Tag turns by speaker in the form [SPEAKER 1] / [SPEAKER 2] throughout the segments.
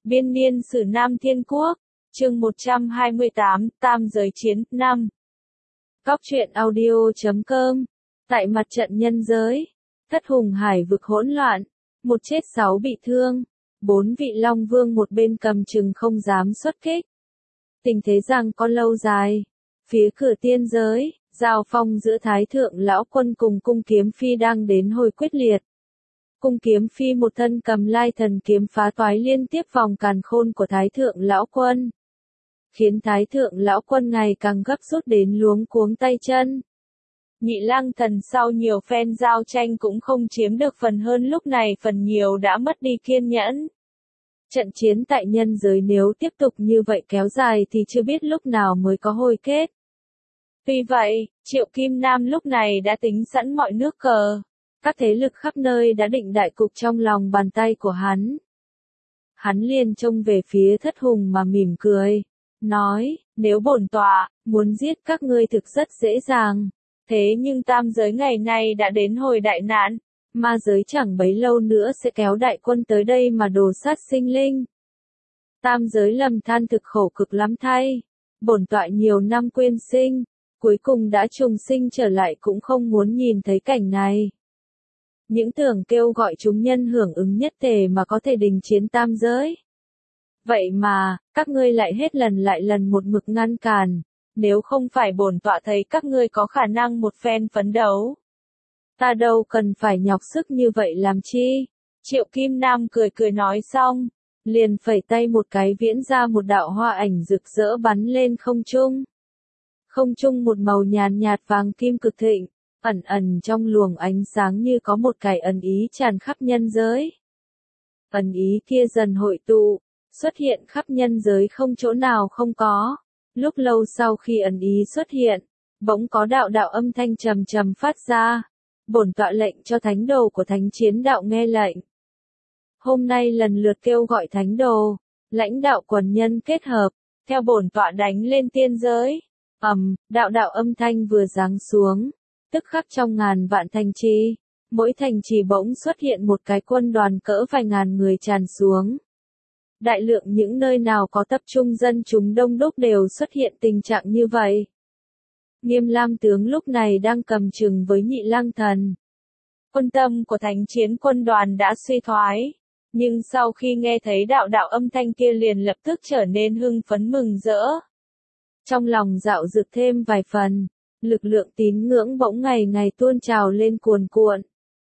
[SPEAKER 1] Biên niên sử Nam Thiên Quốc, chương 128, Tam giới chiến, 5. Góc truyện audio.com. Tại mặt trận nhân giới, thất hùng hải vực hỗn loạn, một chết 6 bị thương, 4 vị Long Vương một bên cầm chừng không dám xuất kích. Tình thế rằng có lâu dài, phía cửa tiên giới, giao phong giữa Thái Thượng Lão Quân cùng Cung Kiếm Phi đang đến hồi quyết liệt. Cung Kiếm Phi một thân cầm Lai Thần kiếm phá toái liên tiếp vòng càn khôn của Thái Thượng Lão Quân, khiến Thái Thượng Lão Quân ngày càng gấp rút đến luống cuống tay chân. Nhị Lang Thần sau nhiều phen giao tranh cũng không chiếm được phần hơn, lúc này phần nhiều đã mất đi kiên nhẫn. Trận chiến tại nhân giới nếu tiếp tục như vậy kéo dài thì chưa biết lúc nào mới có hồi kết. Vì vậy, Triệu Kim Nam lúc này đã tính sẵn mọi nước cờ. Các thế lực khắp nơi đã định đại cục trong lòng bàn tay của hắn. Hắn liền trông về phía Thất Hùng mà mỉm cười, nói, nếu bổn tọa muốn giết các ngươi thực rất dễ dàng. Thế nhưng tam giới ngày nay đã đến hồi đại nạn, ma giới chẳng bấy lâu nữa sẽ kéo đại quân tới đây mà đồ sát sinh linh. Tam giới lầm than thực khổ cực lắm thay. Bổn tọa nhiều năm quyên sinh, cuối cùng đã trùng sinh trở lại cũng không muốn nhìn thấy cảnh này. Những tưởng kêu gọi chúng nhân hưởng ứng nhất tề mà có thể đình chiến tam giới. Vậy mà, các ngươi lại hết lần lại lần một mực ngăn cản, nếu không phải bổn tọa thấy các ngươi có khả năng một phen phấn đấu. Ta đâu cần phải nhọc sức như vậy làm chi. Triệu Kim Nam cười cười nói xong, liền phẩy tay một cái viễn ra một đạo hoa ảnh rực rỡ bắn lên không trung. Không trung một màu nhàn nhạt vàng kim cực thịnh. Ẩn ẩn trong luồng ánh sáng như có một cái ẩn ý tràn khắp nhân giới. Ẩn ý kia dần hội tụ, xuất hiện khắp nhân giới không chỗ nào không có. Lúc lâu sau khi ẩn ý xuất hiện, bỗng có đạo đạo âm thanh trầm trầm phát ra. Bổn tọa lệnh cho thánh đồ của thánh chiến đạo nghe lệnh. Hôm nay lần lượt kêu gọi thánh đồ, lãnh đạo quần nhân kết hợp, theo bổn tọa đánh lên tiên giới. Đạo đạo âm thanh vừa giáng xuống. Tức khắc trong ngàn vạn thành trì, mỗi thành trì bỗng xuất hiện một cái quân đoàn cỡ vài ngàn người tràn xuống. Đại lượng những nơi nào có tập trung dân chúng đông đúc đều xuất hiện tình trạng như vậy. Nghiêm Lam tướng lúc này đang cầm chừng với Nhị Lang Thần. Quân tâm của thánh chiến quân đoàn đã suy thoái, nhưng sau khi nghe thấy đạo đạo âm thanh kia liền lập tức trở nên hưng phấn mừng rỡ. Trong lòng dạo dực thêm vài phần. Lực lượng tín ngưỡng bỗng ngày ngày tuôn trào lên cuồn cuộn.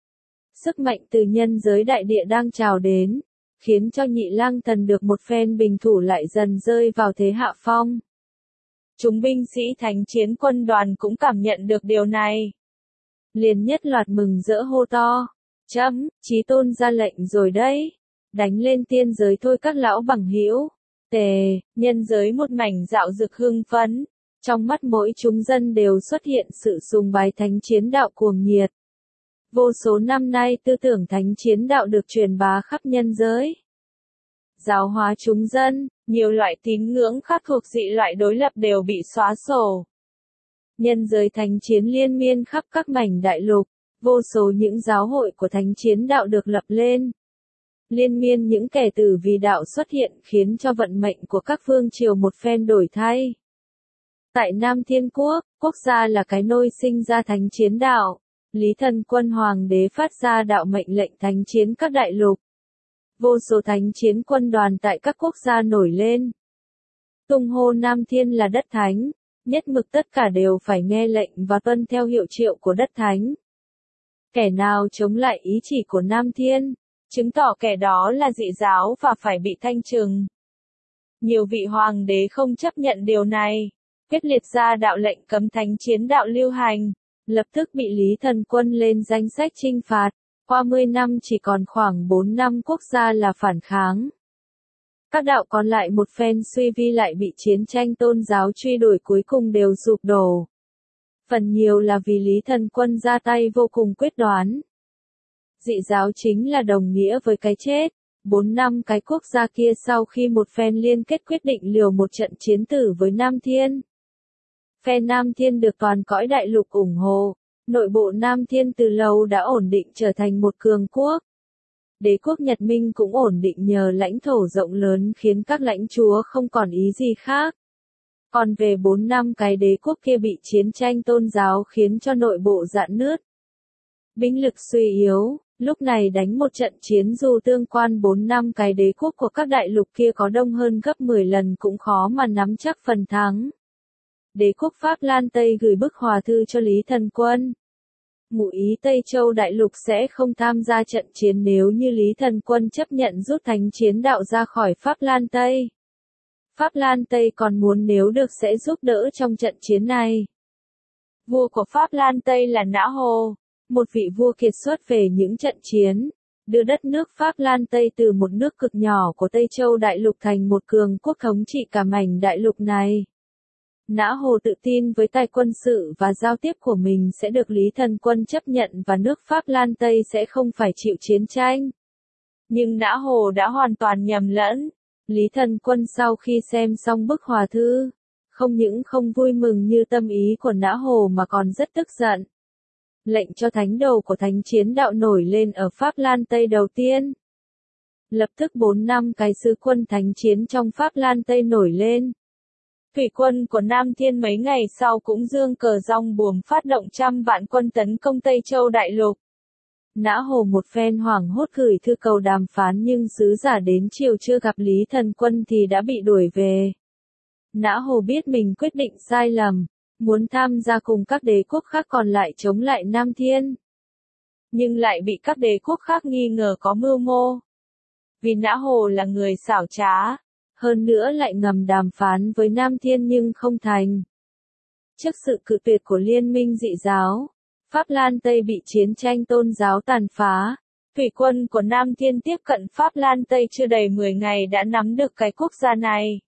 [SPEAKER 1] Sức mạnh từ nhân giới đại địa đang trào đến, khiến cho Nhị Lang Thần được một phen bình thủ lại dần rơi vào thế hạ phong. Chúng binh sĩ thánh chiến quân đoàn cũng cảm nhận được điều này. Liền nhất loạt mừng rỡ hô to. Chí tôn ra lệnh rồi đấy. Đánh lên tiên giới thôi các lão bằng hữu. Nhân giới một mảnh dạo dực hưng phấn. Trong mắt mỗi chúng dân đều xuất hiện sự sùng bái thánh chiến đạo cuồng nhiệt. Vô số năm nay tư tưởng thánh chiến đạo được truyền bá khắp nhân giới. Giáo hóa chúng dân, nhiều loại tín ngưỡng khác thuộc dị loại đối lập đều bị xóa sổ. Nhân giới thánh chiến liên miên khắp các mảnh đại lục, vô số những giáo hội của thánh chiến đạo được lập lên. Liên miên những kẻ tử vì đạo xuất hiện khiến cho vận mệnh của các vương triều một phen đổi thay. Tại Nam Thiên Quốc, quốc gia là cái nôi sinh ra thánh chiến đạo, Lý Thần Quân Hoàng đế phát ra đạo mệnh lệnh thánh chiến các đại lục. Vô số thánh chiến quân đoàn tại các quốc gia nổi lên. Tung hô Nam Thiên là đất thánh, nhất mực tất cả đều phải nghe lệnh và tuân theo hiệu triệu của đất thánh. Kẻ nào chống lại ý chỉ của Nam Thiên, chứng tỏ kẻ đó là dị giáo và phải bị thanh trừng. Nhiều vị hoàng đế không chấp nhận điều này. Quyết liệt ra đạo lệnh cấm thánh chiến đạo lưu hành, lập tức bị Lý Thần Quân lên danh sách trinh phạt, qua 10 năm chỉ còn khoảng 4 năm quốc gia là phản kháng. Các đạo còn lại một phen suy vi lại bị chiến tranh tôn giáo truy đuổi cuối cùng đều sụp đổ. Phần nhiều là vì Lý Thần Quân ra tay vô cùng quyết đoán. Dị giáo chính là đồng nghĩa với cái chết. 4 năm cái quốc gia kia sau khi một phen liên kết quyết định liều một trận chiến tử với Nam Thiên. Phe Nam Thiên được toàn cõi đại lục ủng hộ, nội bộ Nam Thiên từ lâu đã ổn định trở thành một cường quốc. Đế quốc Nhật Minh cũng ổn định nhờ lãnh thổ rộng lớn khiến các lãnh chúa không còn ý gì khác. Còn về 4 năm cái đế quốc kia bị chiến tranh tôn giáo khiến cho nội bộ rạn nứt. Binh lực suy yếu, lúc này đánh một trận chiến dù tương quan 4 năm cái đế quốc của các đại lục kia có đông hơn gấp 10 lần cũng khó mà nắm chắc phần thắng. Đế quốc Pháp Lan Tây gửi bức hòa thư cho Lý Thần Quân. Ngụ ý Tây Châu Đại Lục sẽ không tham gia trận chiến nếu như Lý Thần Quân chấp nhận rút thánh chiến đạo ra khỏi Pháp Lan Tây. Pháp Lan Tây còn muốn nếu được sẽ giúp đỡ trong trận chiến này. Vua của Pháp Lan Tây là Nã Hồ, một vị vua kiệt xuất về những trận chiến, đưa đất nước Pháp Lan Tây từ một nước cực nhỏ của Tây Châu Đại Lục thành một cường quốc thống trị cả mảnh đại lục này. Nã Hồ tự tin với tài quân sự và giao tiếp của mình sẽ được Lý Thần Quân chấp nhận và nước Pháp Lan Tây sẽ không phải chịu chiến tranh. Nhưng Nã Hồ đã hoàn toàn nhầm lẫn. Lý Thần Quân sau khi xem xong bức hòa thư, không những không vui mừng như tâm ý của Nã Hồ mà còn rất tức giận. Lệnh cho thánh đồ của thánh chiến đạo nổi lên ở Pháp Lan Tây đầu tiên. Lập tức 4 năm cái sứ quân thánh chiến trong Pháp Lan Tây nổi lên. Thủy quân của Nam Thiên mấy ngày sau cũng dương cờ rong buồm phát động trăm vạn quân tấn công Tây Châu Đại Lục. Nã Hồ một phen hoảng hốt gửi thư cầu đàm phán nhưng sứ giả đến chiều chưa gặp Lý Thần Quân thì đã bị đuổi về. Nã Hồ biết mình quyết định sai lầm, muốn tham gia cùng các đế quốc khác còn lại chống lại Nam Thiên. Nhưng lại bị các đế quốc khác nghi ngờ có mưu mô. Vì Nã Hồ là người xảo trá, hơn nữa lại ngầm đàm phán với Nam Thiên nhưng không thành. Trước sự cự tuyệt của liên minh dị giáo, Pháp Lan Tây bị chiến tranh tôn giáo tàn phá. Thủy quân của Nam Thiên tiếp cận Pháp Lan Tây chưa đầy 10 ngày đã nắm được cái quốc gia này.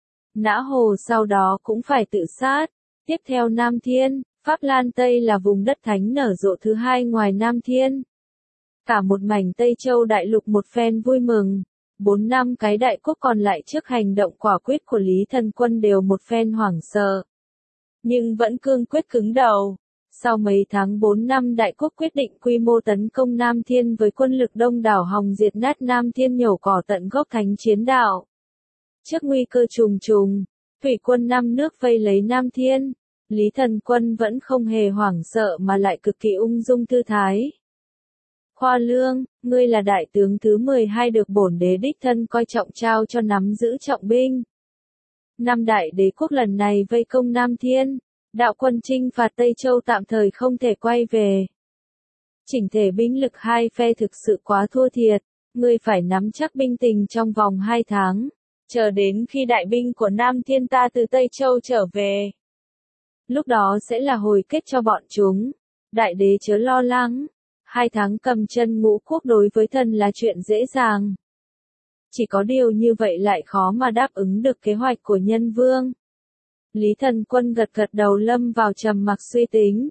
[SPEAKER 1] Nã Hồ sau đó cũng phải tự sát. Tiếp theo Nam Thiên, Pháp Lan Tây là vùng đất thánh nở rộ thứ hai ngoài Nam Thiên. Cả một mảnh Tây Châu Đại Lục một phen vui mừng. 4 năm cái đại quốc còn lại trước hành động quả quyết của Lý Thần Quân đều một phen hoảng sợ. Nhưng vẫn cương quyết cứng đầu. Sau mấy tháng 4 năm đại quốc quyết định quy mô tấn công Nam Thiên với quân lực đông đảo hòng diệt nát Nam Thiên nhổ cỏ tận gốc thánh chiến đạo. Trước nguy cơ trùng trùng, thủy quân 5 nước vây lấy Nam Thiên, Lý Thần Quân vẫn không hề hoảng sợ mà lại cực kỳ ung dung thư thái. Khoa Lương, ngươi là đại tướng thứ 12 được bổn đế đích thân coi trọng trao cho nắm giữ trọng binh. Năm đại đế quốc lần này vây công Nam Thiên, đạo quân chinh phạt Tây Châu tạm thời không thể quay về. Chỉnh thể binh lực hai phe thực sự quá thua thiệt, ngươi phải nắm chắc binh tình trong vòng 2 tháng, chờ đến khi đại binh của Nam Thiên ta từ Tây Châu trở về. Lúc đó sẽ là hồi kết cho bọn chúng, đại đế chớ lo lắng. 2 tháng cầm chân ngũ quốc đối với thần là chuyện dễ dàng. Chỉ có điều như vậy lại khó mà đáp ứng được kế hoạch của nhân vương. Lý Thần Quân gật gật đầu lâm vào trầm mặc suy tính.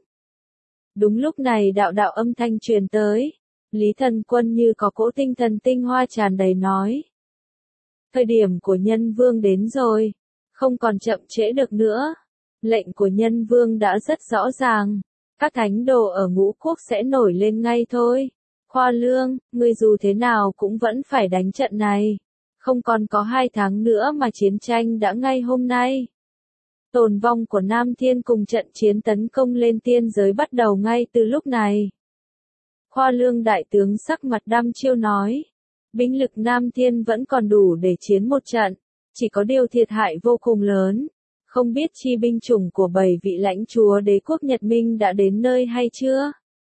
[SPEAKER 1] Đúng lúc này đạo đạo âm thanh truyền tới. Lý Thần Quân như có cỗ tinh thần tinh hoa tràn đầy nói. Thời điểm của nhân vương đến rồi. Không còn chậm trễ được nữa. Lệnh của nhân vương đã rất rõ ràng. Các thánh đồ ở ngũ quốc sẽ nổi lên ngay thôi. Khoa Lương, ngươi dù thế nào cũng vẫn phải đánh trận này. Không còn có 2 tháng nữa mà chiến tranh đã ngay hôm nay. Tồn vong của Nam Thiên cùng trận chiến tấn công lên tiên giới bắt đầu ngay từ lúc này. Khoa Lương đại tướng sắc mặt đăm chiêu nói. Binh lực Nam Thiên vẫn còn đủ để chiến một trận. Chỉ có điều thiệt hại vô cùng lớn. Không biết chi binh chủng của 7 vị lãnh chúa đế quốc Nhật Minh đã đến nơi hay chưa?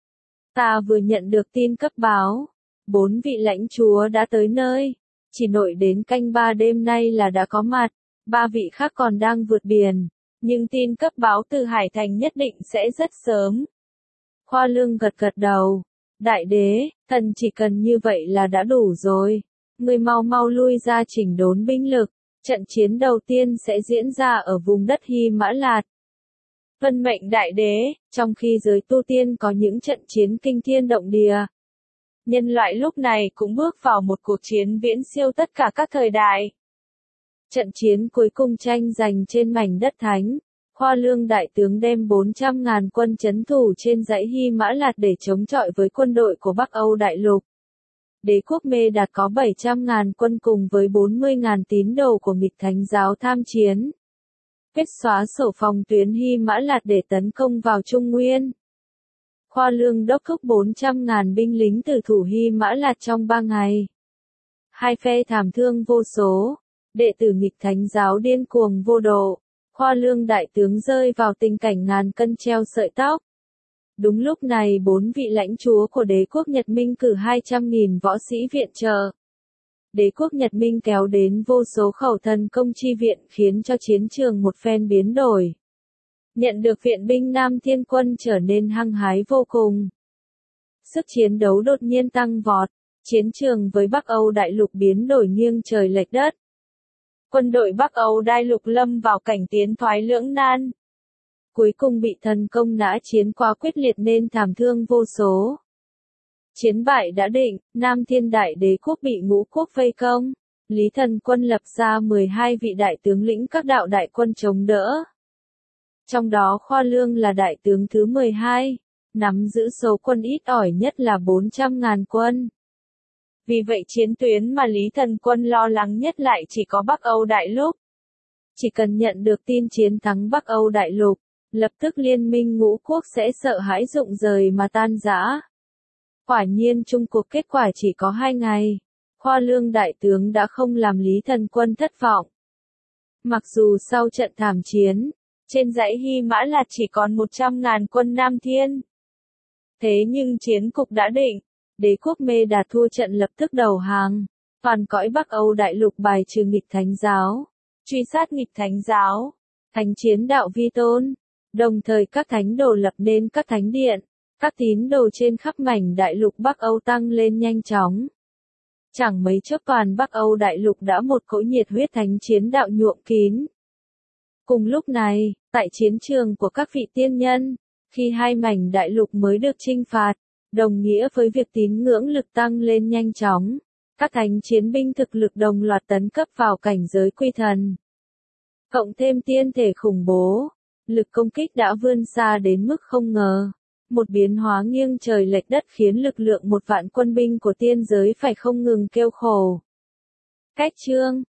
[SPEAKER 1] Ta vừa nhận được tin cấp báo. 4 vị lãnh chúa đã tới nơi. Chỉ nội đến canh 3 đêm nay là đã có mặt. 3 vị khác còn đang vượt biển. Nhưng tin cấp báo từ Hải Thành nhất định sẽ rất sớm. Khoa Lương gật gật đầu. Đại đế, thần chỉ cần như vậy là đã đủ rồi. Người mau mau lui ra chỉnh đốn binh lực. Trận chiến đầu tiên sẽ diễn ra ở vùng đất Hy Mã Lạt. Vân mệnh đại đế, trong khi giới tu tiên có những trận chiến kinh thiên động địa. Nhân loại lúc này cũng bước vào một cuộc chiến viễn siêu tất cả các thời đại. Trận chiến cuối cùng tranh giành trên mảnh đất thánh. Khoa Lương đại tướng đem 400.000 quân trấn thủ trên dãy Hy Mã Lạt để chống chọi với quân đội của Bắc Âu đại lục. Đế quốc Mê Đạt có 700.000 quân cùng với 40.000 tín đồ của nghịch thánh giáo tham chiến. Quyết xóa sổ phòng tuyến Hy Mã Lạt để tấn công vào Trung Nguyên. Khoa Lương đốc thúc 400.000 binh lính tử thủ Hy Mã Lạt trong 3 ngày. Hai phe thảm thương vô số, đệ tử nghịch thánh giáo điên cuồng vô độ, Khoa Lương đại tướng rơi vào tình cảnh ngàn cân treo sợi tóc. Đúng lúc này 4 vị lãnh chúa của đế quốc Nhật Minh cử 200.000 võ sĩ viện trợ. Đế quốc Nhật Minh kéo đến vô số khẩu thần công chi viện khiến cho chiến trường một phen biến đổi. Nhận được viện binh Nam Thiên quân trở nên hăng hái vô cùng. Sức chiến đấu đột nhiên tăng vọt, chiến trường với Bắc Âu đại lục biến đổi nghiêng trời lệch đất. Quân đội Bắc Âu đại lục lâm vào cảnh tiến thoái lưỡng nan. Cuối cùng bị thần công nã chiến quá quyết liệt nên thảm thương vô số. Chiến bại đã định, Nam Thiên Đại Đế quốc bị ngũ quốc vây công. Lý Thần Quân lập ra 12 vị đại tướng lĩnh các đạo đại quân chống đỡ. Trong đó Khoa Lương là đại tướng thứ 12, nắm giữ số quân ít ỏi nhất là 400.000 quân. Vì vậy chiến tuyến mà Lý Thần Quân lo lắng nhất lại chỉ có Bắc Âu đại lục. Chỉ cần nhận được tin chiến thắng Bắc Âu đại lục, lập tức liên minh ngũ quốc sẽ sợ hãi rụng rời mà tan rã. Quả nhiên chung cuộc kết quả chỉ có 2 ngày. Khoa Lương đại tướng đã không làm Lý Thần Quân thất vọng. Mặc dù sau trận thảm chiến, trên dãy Hy Mã Lạt chỉ còn 100.000 quân Nam Thiên. Thế nhưng chiến cục đã định, đế quốc Mê Đạt thua trận lập tức đầu hàng. Toàn cõi Bắc Âu đại lục bài trừ nghịch thánh giáo, truy sát nghịch thánh giáo, thánh chiến đạo vi tôn. Đồng thời các thánh đồ lập nên các thánh điện, các tín đồ trên khắp mảnh đại lục Bắc Âu tăng lên nhanh chóng. Chẳng mấy chốc toàn Bắc Âu đại lục đã một cỗ nhiệt huyết thánh chiến đạo nhuộm kín. Cùng lúc này, tại chiến trường của các vị tiên nhân, khi hai mảnh đại lục mới được chinh phạt, đồng nghĩa với việc tín ngưỡng lực tăng lên nhanh chóng, các thánh chiến binh thực lực đồng loạt tấn cấp vào cảnh giới quy thần. Cộng thêm tiên thể khủng bố, lực công kích đã vươn xa đến mức không ngờ. Một biến hóa nghiêng trời lệch đất khiến lực lượng 1 vạn quân binh của tiên giới phải không ngừng kêu khổ. Cách chương